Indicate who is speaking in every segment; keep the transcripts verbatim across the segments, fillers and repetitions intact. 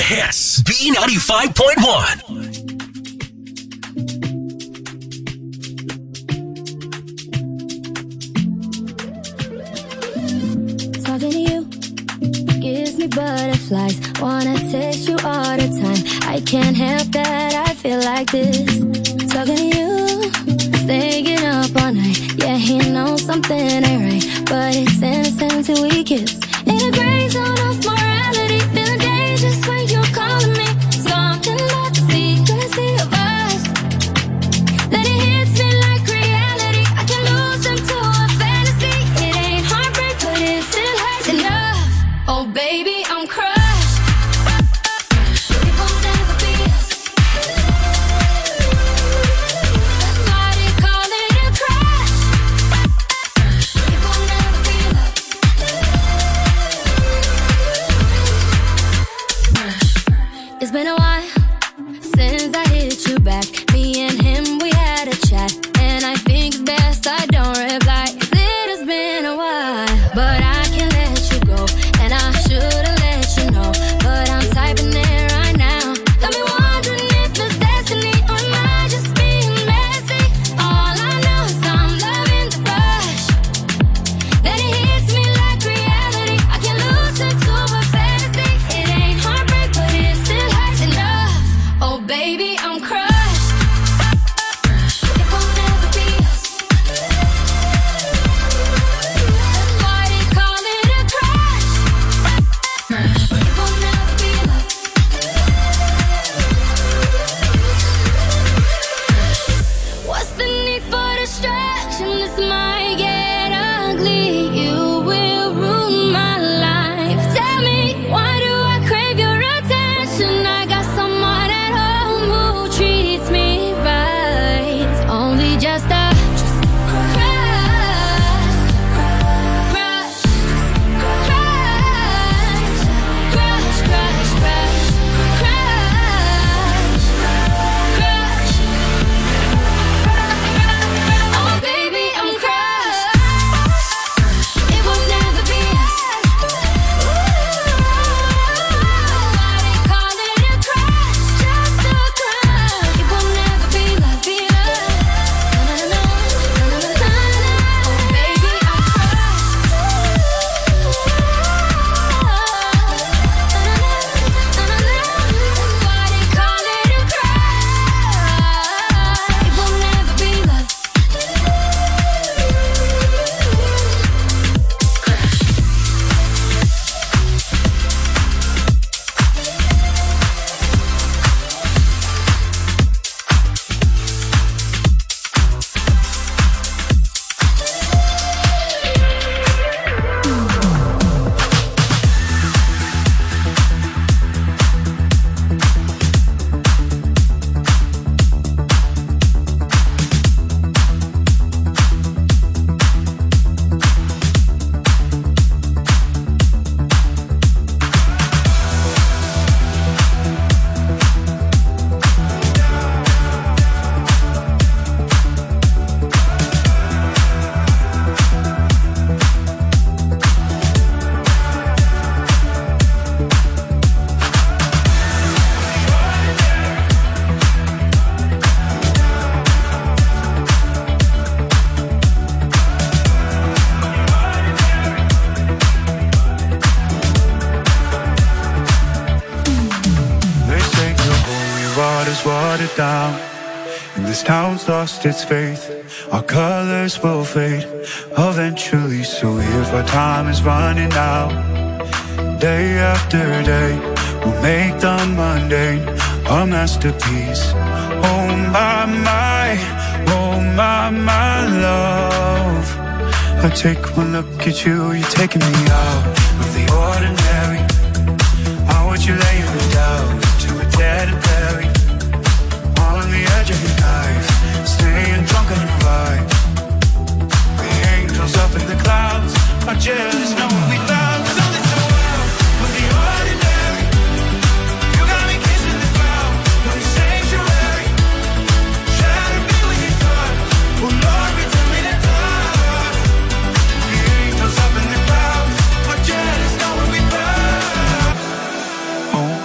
Speaker 1: hits. B ninety-five point one.
Speaker 2: Talking to you gives me butterflies. Wanna taste you all the time. I can't help that, I feel like this. Talking to you, staying up all night. Yeah, he knows something ain't right, but it's innocent till we kiss. In a gray zone of morality, feeling dangerous when you're calling me. Something about the secrecy of us, that it hits me like reality. I can lose into a fantasy. It ain't heartbreak, but it still hurts enough. Oh baby, I'm crushed. It won't ever be us. That's why they call it a crush. It won't ever be love. It's been a while since I hit you back. Me and him, we had a chat, and I think it's best I don't reply. It has been a while, but I can't let you go, and I should've let you know, but I'm typing it right now. Got me wondering if it's destiny, or am I just being messy? All I know is I'm loving the rush, that it hits me like reality. I can lose into a fantasy. It ain't heartbreak, but it still hurts enough. Oh baby, I'm crushed. It won't ever be us. That's why they call it a crush. It won't ever be love. What's the need for distraction? This might get ugly. You will ruin my life. Tell me, why do I crave your attention? I got someone at home who treats me right. It's only just a crush, crush, crush, crush, crush, crush, crush, crush. Oh baby, I'm crushed. It will never be us. Why they call it a crush? Just a crush. It will never be love, be love. No, no, no, no, no, no, no, no. Oh baby, I'm crushed. That's why they call it a crush. It will never be love.
Speaker 3: They say the holy water's watered down, and this town's lost its faith. Our colors will fade eventually, so if our time is running out, day after day, we'll make the mundane a masterpiece. Oh my, my, oh my, my love. I take one look at you, you're taking me out of the ordinary. How would you lay me down to a dead and buried, on the edge of your knife, staying drunk on your vibe. The angels up in the clouds are jealous, know what we found. So this world of the ordinary, you got me kissing the ground, no sanctuary. Shatter me with your touch, oh Lord, return me to dust. The angels up in the clouds are jealous, know what we found. Oh baby,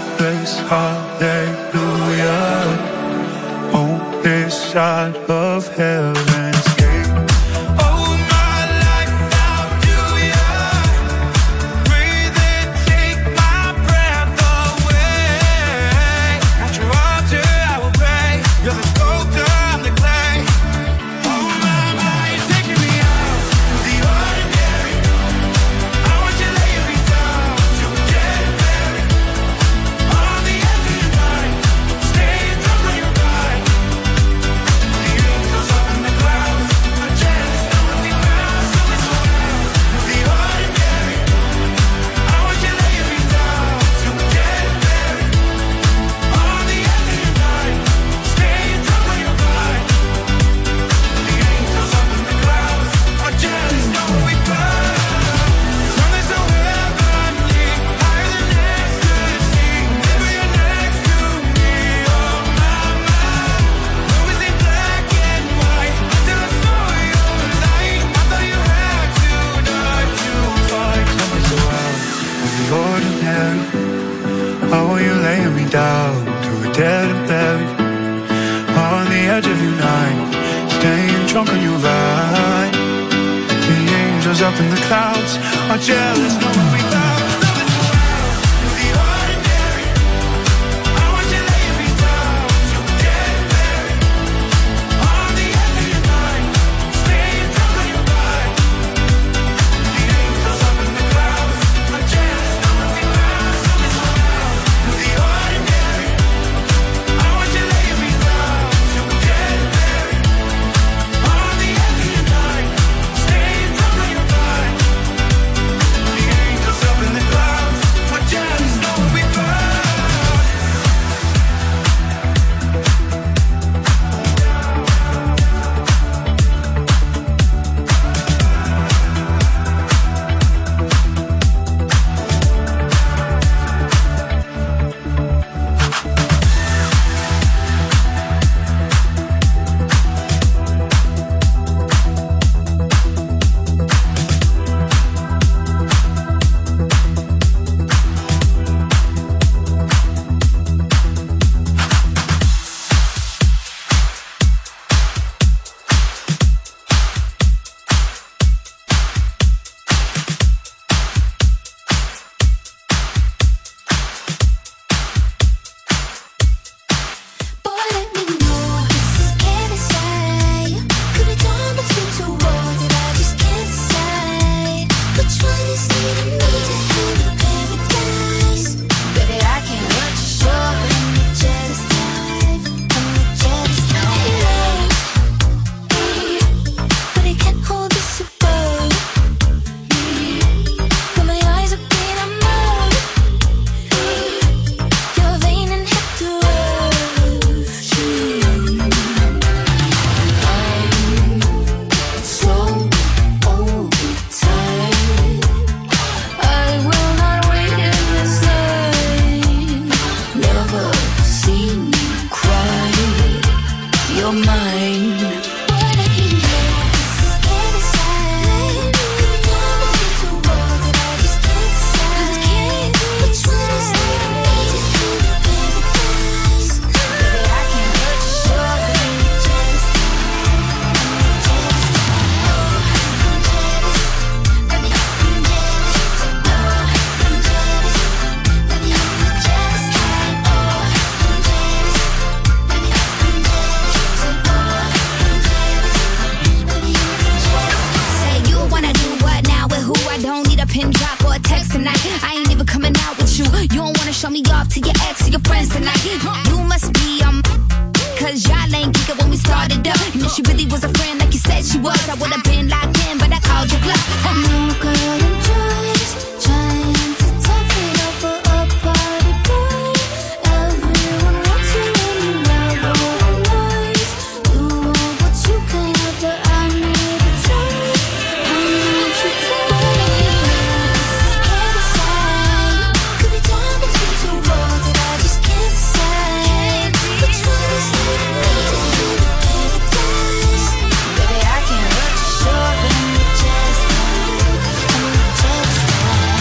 Speaker 3: Jesus, hallelujah. On this side of heaven's gate. Oh, my life, I'll do ya. Breathe and take my breath away. At your altar, I will pray. You're the sculptor, I'm the clay. Oh, my, my, you're taking me out of the ordinary. I want you laying me down to get buried. On the edge of your night, staying drunk on your ride. The angels up in the clouds are jealous, knowing we found something so loud. The ordinary, I want you laying me down to get buried. On the edge of your night, staying drunk on your ride. The angels up in the clouds are jealous, knowing we found something so heavenly, higher than ecstasy. Baby, you're next to me, oh my, my. Movies in black and white until I saw your light. I thought you had to die to fight something so out of the ordinary. How are you laying me down to a dead and buried? On the edge of your night, staying drunk on your ride. The angels up in the clouds are jealous, knowing we found something so out of the ordinary. I want you laying me down to get buried. On the edge of your night, staying drunk on your ride. The angels up in the clouds are jealous, knowing we found something so out of the ordinary. I want you laying me down to get buried. On the edge of your night, staying drunk on your ride. The angels up in the clouds are jealous, knowing we found.
Speaker 2: Boy, let me know this is can't decide. Could be torn between two worlds that I just can't decide. Which one is leading me to hell or paradise? Baby, I can't hurt you, sure. I'm the jealous type. I'm the jealous type. But I can't hold this above. When my eyes are green, I'm out. You're vain and have to rush. I'm so overtired. I will not wait in this line. Never seen you cry. You're mine. Boy, let me know this is can't decide. Could be torn between two worlds that I just can't decide. Which one is leading me to hell or paradise? Baby, I can't hurt you, sure. I'm the jealous type. I'm the jealous type. Oh, I'm jealous. Baby, I'm jealous. Oh, I'm jealous. Baby, I'm the jealous type. Oh, I'm jealous. Baby, I'm jealous. Say, oh, I'm jealous. Baby, I'm jealous. Say you wanna do what now with who? I don't need a pin drop or a text tonight. I ain't even coming out with you. You don't wanna show me off to your ex or your friends tonight. You must be um, cause y'all ain't geeking when we started up. And if she really was a friend like you said she was, I would've been locked in, but I called you bluff. No girl, I'm just trying to top it up for a party boy. Everyone wants you and you never nice. You want what you can have, but I need a choice. I need you to can't decide. Could be torn between two worlds that I just can't decide. Which one is leading me to hell or paradise? Baby, I can't hurt you, sure. I'm the jealous type. I'm the jealous type.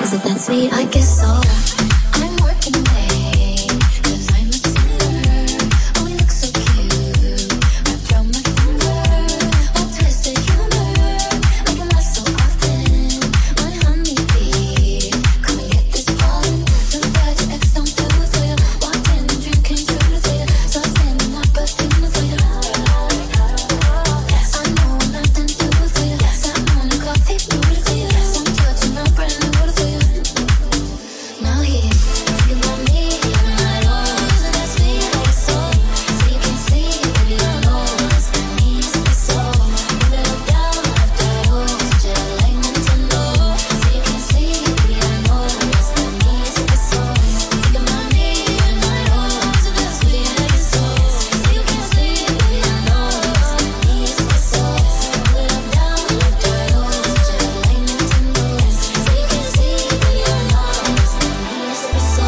Speaker 2: Is it that sweet? I guess so. I'm working away, 'cause I'm a sinner. Oh, we look so cute. Wrapped around my finger. Oh, twisted humor. Like it lasts so often. One honeybee. Come and get this pollen. So bad your ex don't do it for you. Walked in and dream came true for you. So I stand in my perfume for you. I know I'm nothing to do for you. Sat on a coffee brew for you. Some touching my brand new water for you. Now here, think about me and my own. Isn't that sweet? I guess so. So you can see, baby, I know it's that means to be so. Move it up down after all, just like Nintendo. So you can see, baby, I know it's that means to be so. Think about me and my own. Isn't that sweet? I guess so. So you can see, baby, I know it's that means to be so. Move it up down after all, just like Nintendo. So you can see, baby, I know it's that means to be so.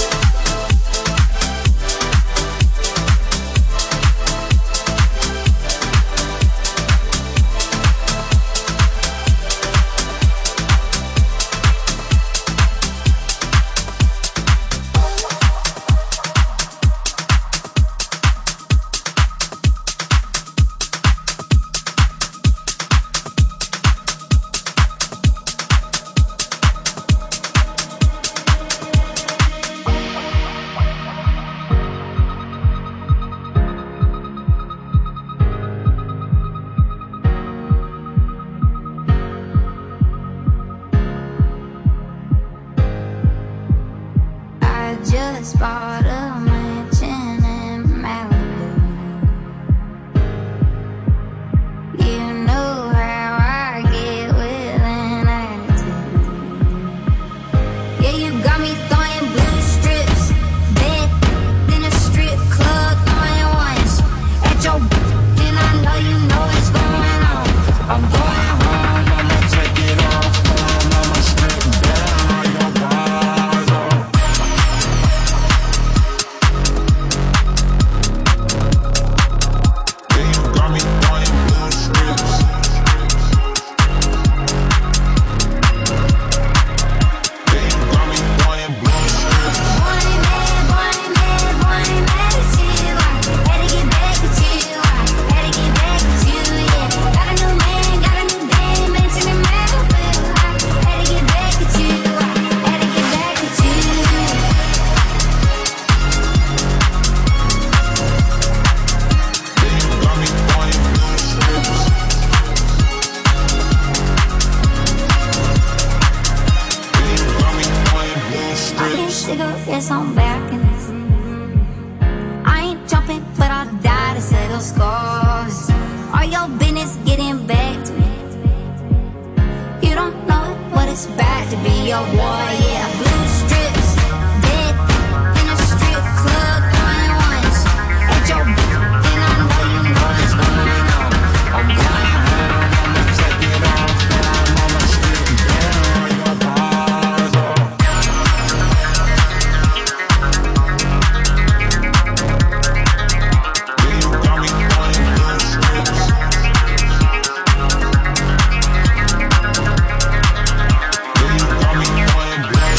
Speaker 2: I just bought a mansion in Malibu. You know how I get with an attitude. Yeah, you got me throwing blue strips, bed in a strip club, throwing ones at your and I know you know what's going on. I'm going home, I'ma take it off, I'ma strip down your bars off. Yeah, you got me throwing blue strips. Yeah, you got me throwing blue strips. Born and mad, born and mad, born and mad at you. I had to get back at you. I had to get back at you, yeah. Got a new man, got a new dame, mansion in Malibu. I had to get back at you. I had to get back at you. Yeah, you got me throwing blue strips. Yeah, you got me throwing blue strips. Cigarettes on balconies. I ain't jumping, but I'll die to settle scores. All your business getting back to me. You don't know what it's about to be your war, yeah. Blue strips, bed in a strip club, throwing ones at your and I know you know what's going on. I'm going home, I'ma take it off, I'ma strip down your bars off. Yeah, you got me throwing blue strips. Yeah, you got me throwing blue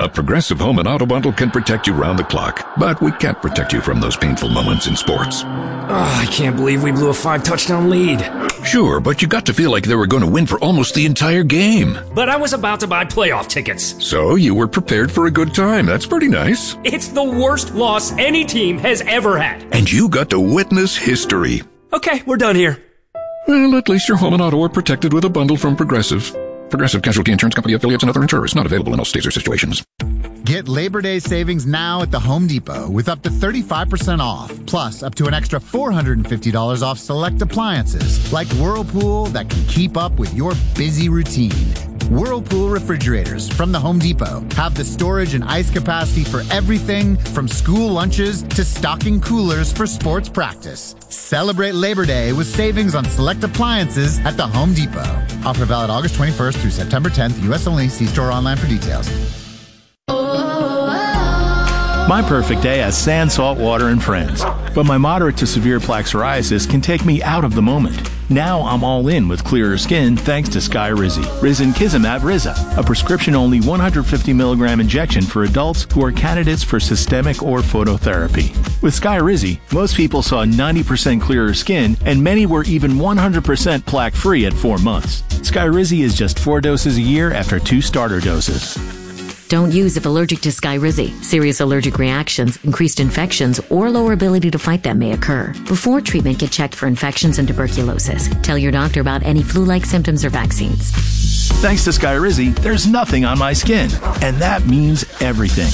Speaker 4: A Progressive Home and Auto Bundle can protect you round the clock, but we can't protect you from those painful moments in sports.
Speaker 5: Oh, I can't believe we blew a five-touchdown lead.
Speaker 4: Sure, but you got to feel like they were going to win for almost the entire game.
Speaker 5: But I was about to buy playoff tickets.
Speaker 4: So you were prepared for a good time. That's pretty nice.
Speaker 5: It's the worst loss any team has ever had.
Speaker 4: And you got to witness history.
Speaker 5: Okay, we're done here.
Speaker 4: Well, at least your home and auto are protected with a bundle from Progressive. Progressive Casualty Insurance Company affiliates and other insurers. Not available in all states or situations.
Speaker 6: Get Labor Day savings now at the Home Depot with up to thirty-five percent off, plus up to an extra four hundred fifty dollars off select appliances like Whirlpool that can keep up with your busy routine. Whirlpool refrigerators from the Home Depot have the storage and ice capacity for everything from school lunches to stocking coolers for sports practice. Celebrate Labor Day with savings on select appliances at the Home Depot. Offer valid August twenty-first through September tenth, U S only. See store online for details.
Speaker 7: My perfect day has sand, salt, water, and friends. But my moderate to severe plaque psoriasis can take me out of the moment. Now I'm all in with clearer skin thanks to Skyrizi. Risankizumab Riza, a prescription-only one hundred fifty milligram injection for adults who are candidates for systemic or phototherapy. With Skyrizi, most people saw ninety percent clearer skin, and many were even one hundred percent plaque-free at four months. Skyrizi is just four doses a year after two starter doses.
Speaker 8: Don't use if allergic to Skyrizi. Serious allergic reactions, increased infections, or lower ability to fight them may occur. Before treatment, get checked for infections and tuberculosis. Tell your doctor about any flu-like symptoms or vaccines.
Speaker 7: Thanks to Skyrizi, there's nothing on my skin. And that means everything.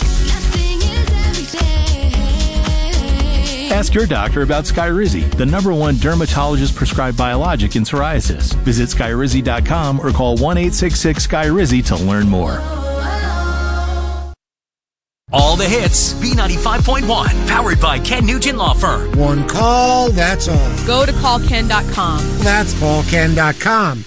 Speaker 7: Ask your doctor about Skyrizi, the number one dermatologist-prescribed biologic in psoriasis. Visit Skyrizi dot com or call one eight six six Skyrizi to learn more.
Speaker 1: All the hits, B ninety-five point one, powered by Ken Nugent Law Firm.
Speaker 9: One call, that's all.
Speaker 10: Go to call ken dot com.
Speaker 9: That's call ken dot com.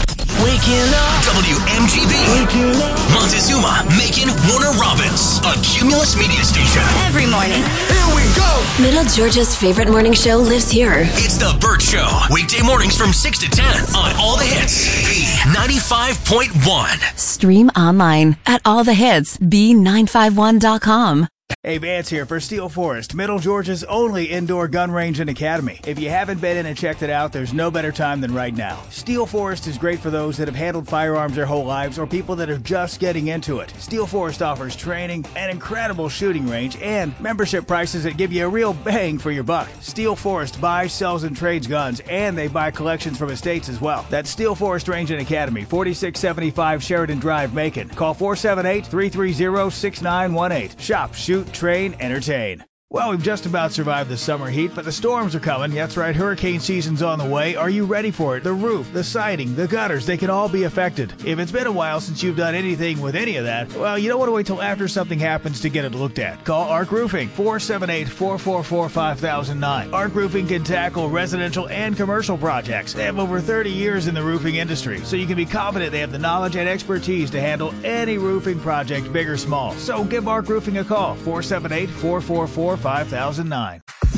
Speaker 1: Waking up. W M G B. Waking up. Montezuma, Macon, Warner Robins. A Cumulus media station.
Speaker 11: Every morning.
Speaker 1: Here we go.
Speaker 11: Middle Georgia's favorite morning show lives here.
Speaker 1: It's The Burt Show. Weekday mornings from six to ten on All the Hits. B ninety-five point one.
Speaker 12: Stream online at all the hits b nine five one dot com.
Speaker 13: Hey, Vance here for Steel Forest, Middle Georgia's only indoor gun range and academy. If you haven't been in and checked it out, there's no better time than right now. Steel Forest is great for those that have handled firearms their whole lives or people that are just getting into it. Steel Forest offers training, an incredible shooting range, and membership prices that give you a real bang for your buck. Steel Forest buys, sells, and trades guns, and they buy collections from estates as well. That's Steel Forest Range and Academy, forty-six seventy-five Sheridan Drive, Macon. Call four seven eight, three three zero, six nine one eight. Shop, shoot, train, entertain. Well, we've just about survived the summer heat, but the storms are coming. That's right, hurricane season's on the way. Are you ready for it? The roof, the siding, the gutters, they can all be affected. If it's been a while since you've done anything with any of that, well, you don't want to wait till after something happens to get it looked at. Call Arc Roofing, four seven eight, four four four, five thousand nine. Arc Roofing can tackle residential and commercial projects. They have over thirty years in the roofing industry, so you can be confident they have the knowledge and expertise to handle any roofing project, big or small. So give Arc Roofing a call, four seven eight, four four four, five thousand nine.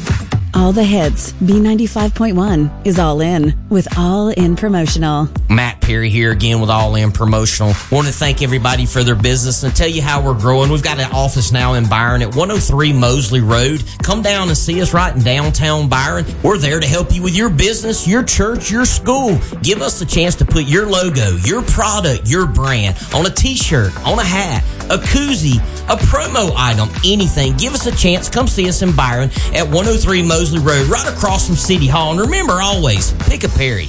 Speaker 12: All the hits. B ninety-five point one is all in with All In Promotional.
Speaker 14: Matt Perry here again with All In Promotional. Want to thank everybody for their business and tell you how we're growing. We've got an office now in Byron at one oh three Mosley Road. Come down and see us right in downtown Byron. We're there to help you with your business, your church, your school. Give us a chance to put your logo, your product, your brand on a t-shirt, on a hat, a koozie, a promo item, anything. Give us a chance. Come see us in Byron at one oh three Mosley Road, right across from City Hall. And remember, always, pick a Perry.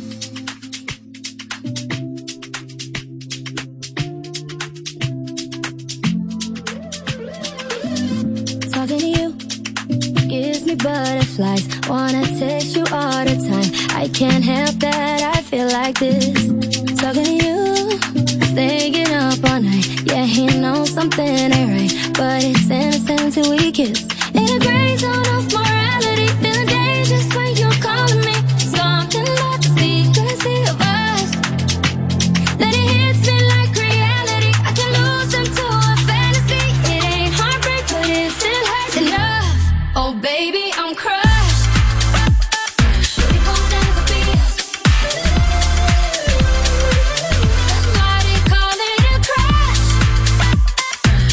Speaker 2: Talking to you gives me butterflies. Wanna taste you all the time. I can't help that, I feel like this. Talking to you, staying up all night. Yeah, he knows something ain't right, but it's innocent till we kiss. In a gray zone of morality, feeling dangerous when you're calling me. Something about the secrecy of us, then it hits me like reality. I can lose them to a fantasy. It ain't heartbreak, but it still hurts enough. Oh baby, I'm crushed. We won't never be us. That's why they call it a crush.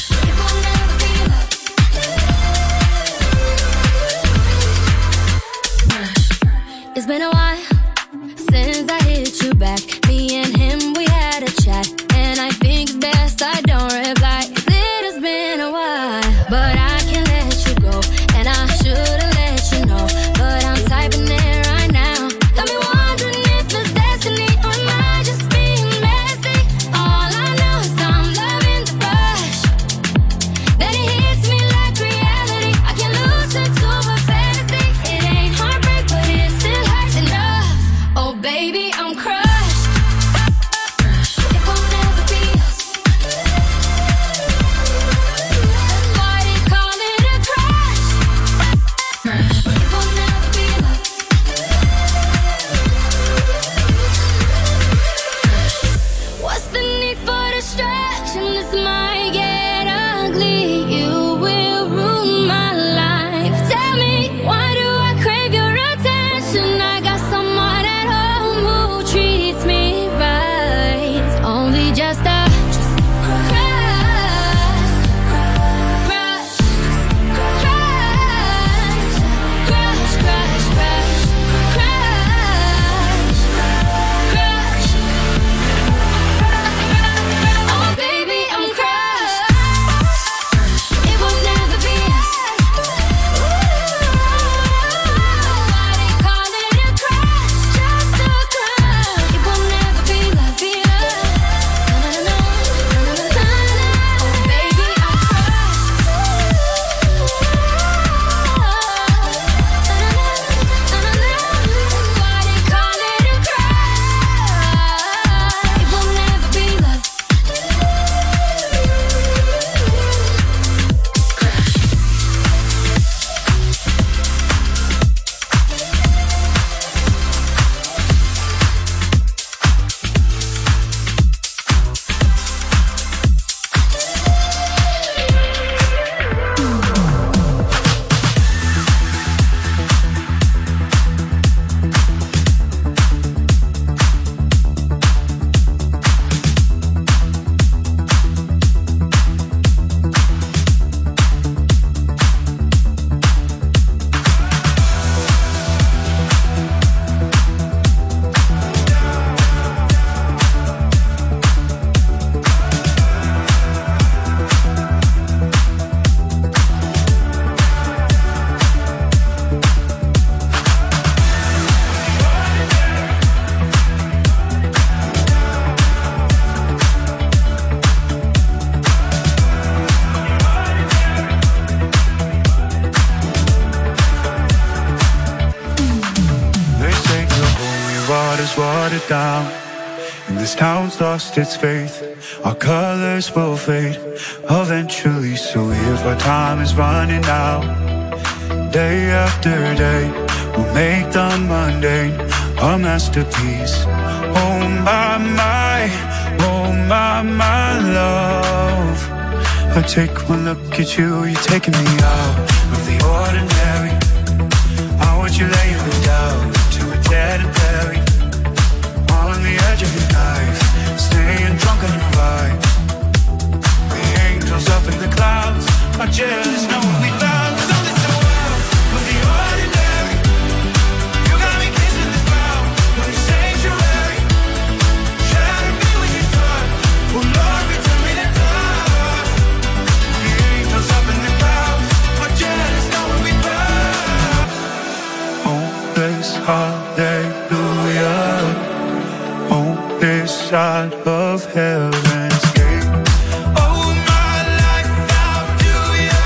Speaker 3: down, and this town's lost its faith. Our colors will fade eventually. So if our time is running out, day after day, we'll make the mundane a masterpiece. Oh my, my, oh my, my love. I take one look at you, you're taking me out of the ordinary. I want you laying me down to a dead and buried, on the edge of your knife, staying drunk on your vibe. The angels up in the clouds are jealous, know what we found. So this the world of the ordinary. You got me kissing the ground of the sanctuary. Shatter me with your touch, oh Lord, return me to touch. The angels up in the clouds are jealous, know what we found. Oh, this hallelujah. On this side of heaven's gate. Oh, my life, how do ya?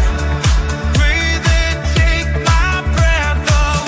Speaker 3: Breathe and take my breath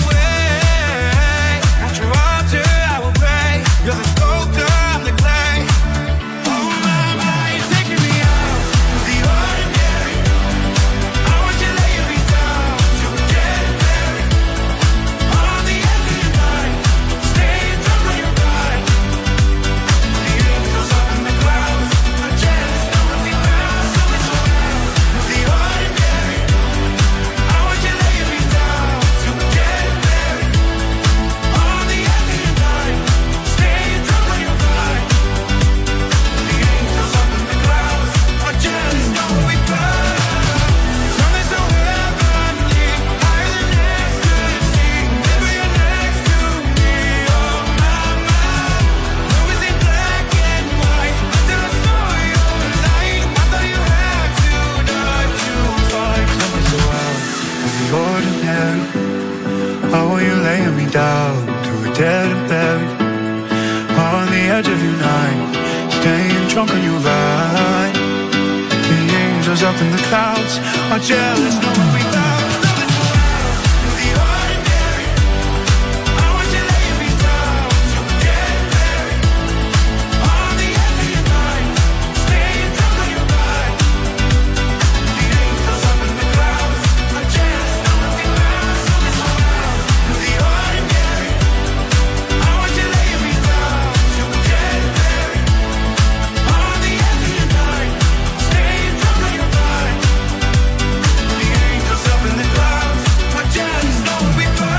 Speaker 3: away. At your altar I will pray. You're the sculptor, I'm the clay. Oh, my, my, you're taking me out of the ordinary. I want you laying me down to a dead and buried, on the edge of your night, staying drunk on your ride. The angels up in the clouds are jealous, know what we found. So it's the world of the ordinary. I want you laying me down to a dead and buried, on the edge of your night, staying drunk on your ride. The angels up in the clouds are jealous, know what we found. Something so heavenly, higher than ecstasy. Never you're next to me, oh my, my. Always in black and white, until I saw your light. I thought you had to die to fight. Something so out of the ordinary. How are you laying me down to a dead and buried, on the edge of your night, staying drunk on your ride. The angels up in the clouds are jealous, know what we found. So it's the world of the ordinary. I want you laying me down to a dead and buried, on the edge of your night, staying drunk on your ride. The angels up in the clouds are jealous, know what we found. So it's the world of the ordinary. I want you laying me down to a dead and buried, on the edge of your night, staying drunk on your ride. The angels up in the clouds are jealous, know what we found.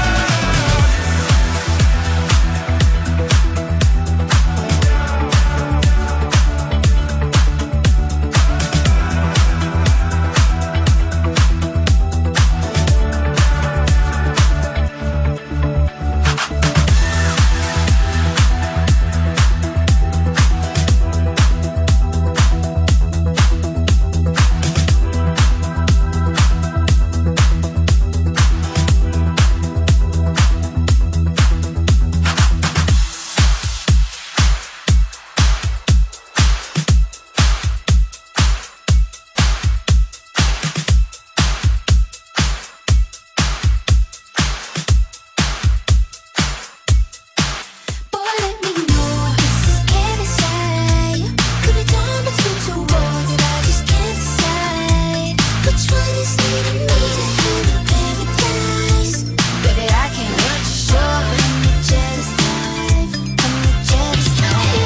Speaker 2: Boy, let me know what this is, can't decide. Could be torn between two worlds that I just can't decide. Which one is leading me to heaven, paradise? Baby, I can't let you show. I'm the jealous type. I'm the jealous type. It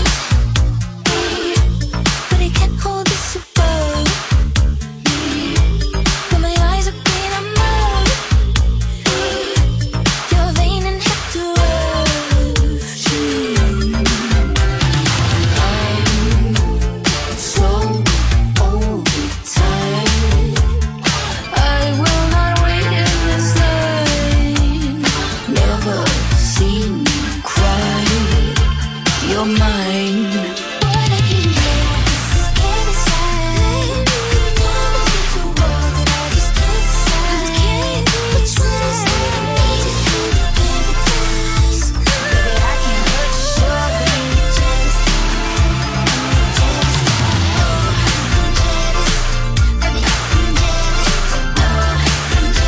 Speaker 2: ain't, but it can't hold this above me. When my eyes are green, I'm out. You're vain and have to rush me. I'm so overtired. I will not wait in this line. Never seen you cry. You're mine. Boy, let me know this is can't decide. Torn between two worlds that I just can't decide. Which one is leading me to heaven, paradise? Baby, I can't let you show. I'm the jealous type. I'm the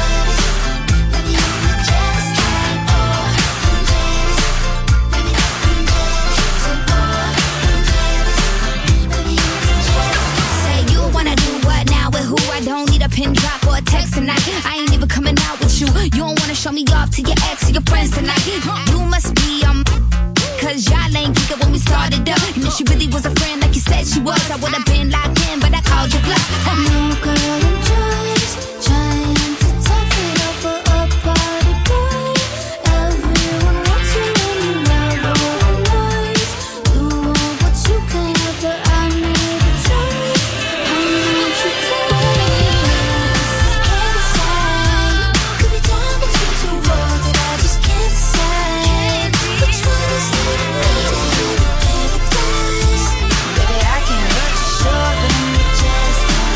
Speaker 2: jealous type. I'm jealous. Baby, I'm the jealous type. Oh, I'm jealous. Baby, I'm the If she really was a friend like you said she was, I would have been locked in, but I called you bluff. No girl enjoys trying to top it up for a party boy. Everyone wants you and you never realize. You want what you can have, but I need the choice. I need you to can't decide. Could be torn between two worlds that I just can't decide. Which one is it? Baby, I can't hurt you, sure, but I'm just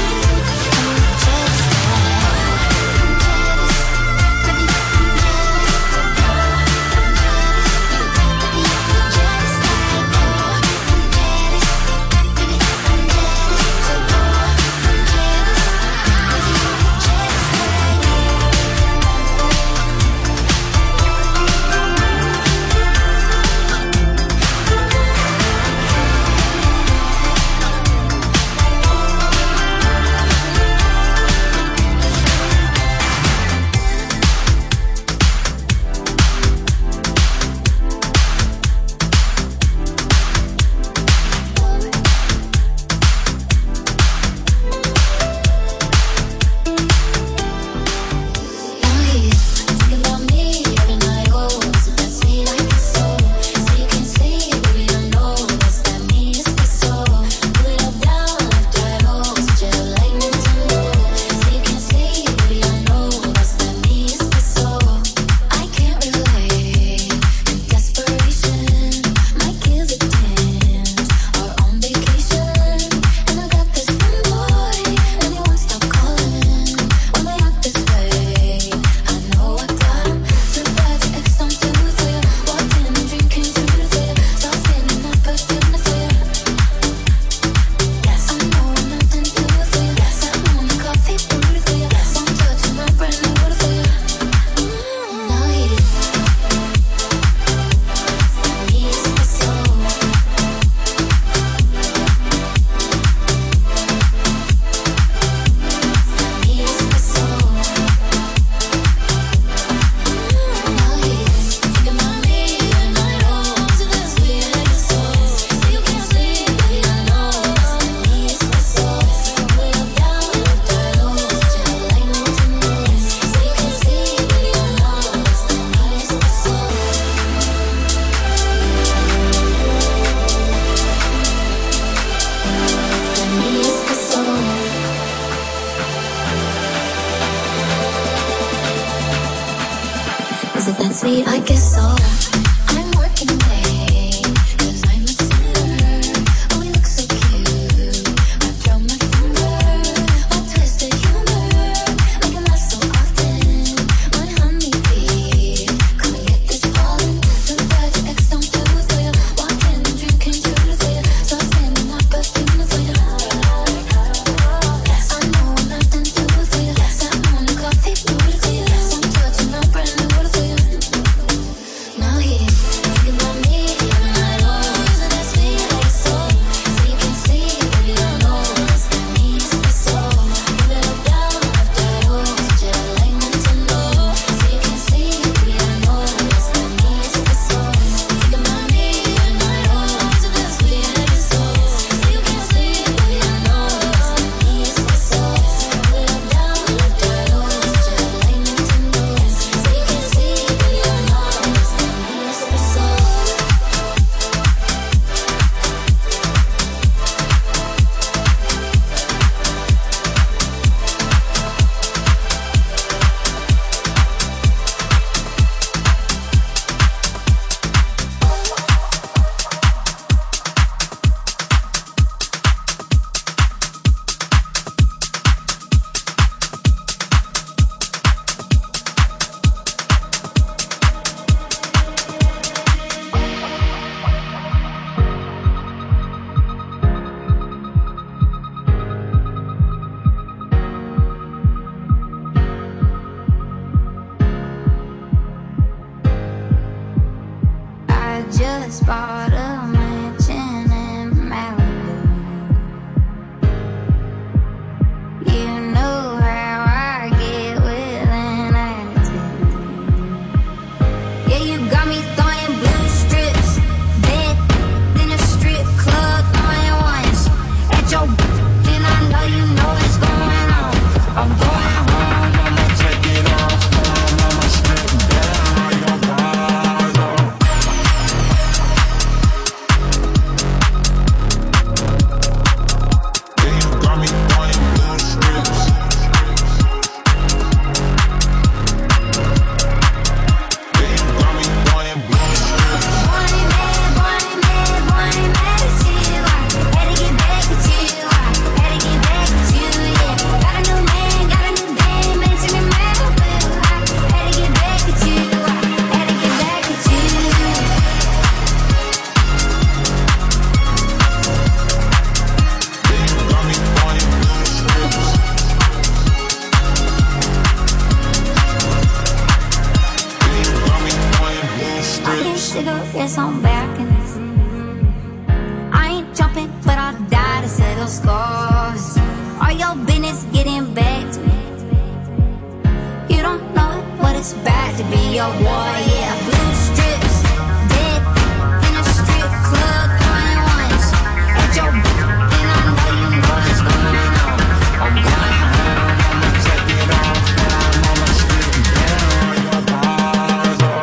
Speaker 2: Is it that sweet? I guess so. I'm working late, 'cause I'm a sinner. Oh, we look so cute. I throw my finger, my twisted humor. Like I'm not so often. My honeybee, come and get this pollen. The birds X don't do it for you. Walking and drinking to it for you. So standing up, perfume for you. I know I'm not done to it for you. That morning coffee, do it for you. I'm touching my brand new for you. Now he
Speaker 10: this on back and this. I ain't jumping, but I'll die to settle scores. Are your business getting back to me? You don't know it, what it's bad to be your boy, yeah. Blue strips, dead in a strip club, throwing ones at your b- and I know you know what's going on. I'm going home, I'ma take it off, but I'm on my street, down on your bars, oh.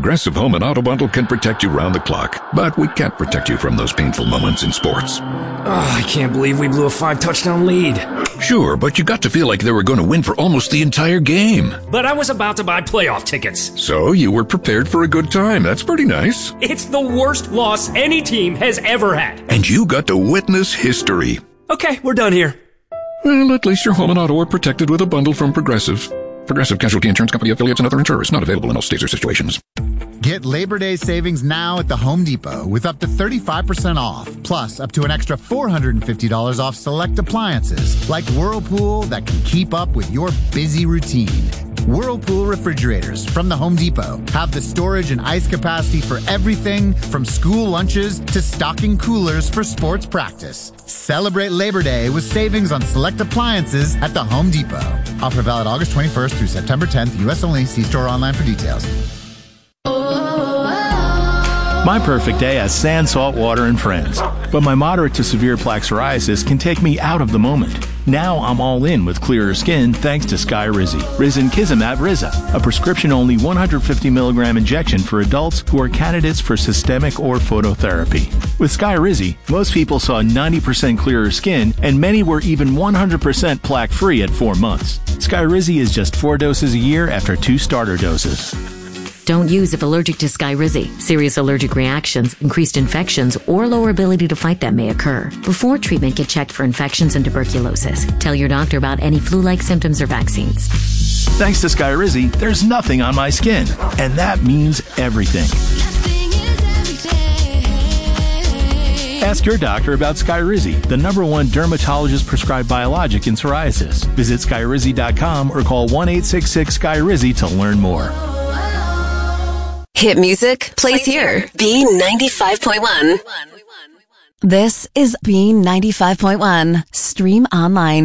Speaker 4: Progressive Home and Auto Bundle can protect you round the clock, but we can't protect you from those painful moments in sports.
Speaker 5: Oh, I can't believe we blew a five-touchdown lead.
Speaker 4: Sure, but you got to feel like they were going to win for almost the entire game.
Speaker 5: But I was about to buy playoff tickets.
Speaker 4: So you were prepared for a good time. That's pretty nice.
Speaker 5: It's the worst loss any team has ever had.
Speaker 4: And you got to witness history.
Speaker 5: Okay, we're done here.
Speaker 4: Well, at least your home and auto are protected with a bundle from Progressive. Progressive Casualty Insurance Company affiliates and other insurers. Not available in all states or situations.
Speaker 6: Get Labor Day savings now at the Home Depot with up to thirty-five percent off, plus up to an extra four hundred fifty dollars off select appliances like Whirlpool that can keep up with your busy routine. Whirlpool refrigerators from the Home Depot have the storage and ice capacity for everything from school lunches to stocking coolers for sports practice. Celebrate Labor Day with savings on select appliances at the Home Depot. Offer valid August twenty-first through September tenth, U S only. See store online for details.
Speaker 7: My perfect day has sand, salt water, and friends. But my moderate to severe plaque psoriasis can take me out of the moment. Now I'm all in with clearer skin thanks to Skyrizi. Risankizumab Riza, a prescription-only one hundred fifty milligram injection for adults who are candidates for systemic or phototherapy. With Skyrizi, most people saw ninety percent clearer skin, and many were even one hundred percent plaque-free at four months. Skyrizi is just four doses a year after two starter doses.
Speaker 8: Don't use if allergic to Skyrizi. Serious allergic reactions, increased infections, or lower ability to fight them may occur. Before treatment, get checked for infections and tuberculosis. Tell your doctor about any flu-like symptoms or vaccines.
Speaker 7: Thanks to Skyrizi, there's nothing on my skin. And that means everything. Ask your doctor about Skyrizi, the number one dermatologist-prescribed biologic in psoriasis. Visit Skyrizi dot com or call one eight six six Skyrizi to learn more.
Speaker 11: Hit music plays here. B ninety-five point one.
Speaker 12: This is B ninety-five point one. Stream online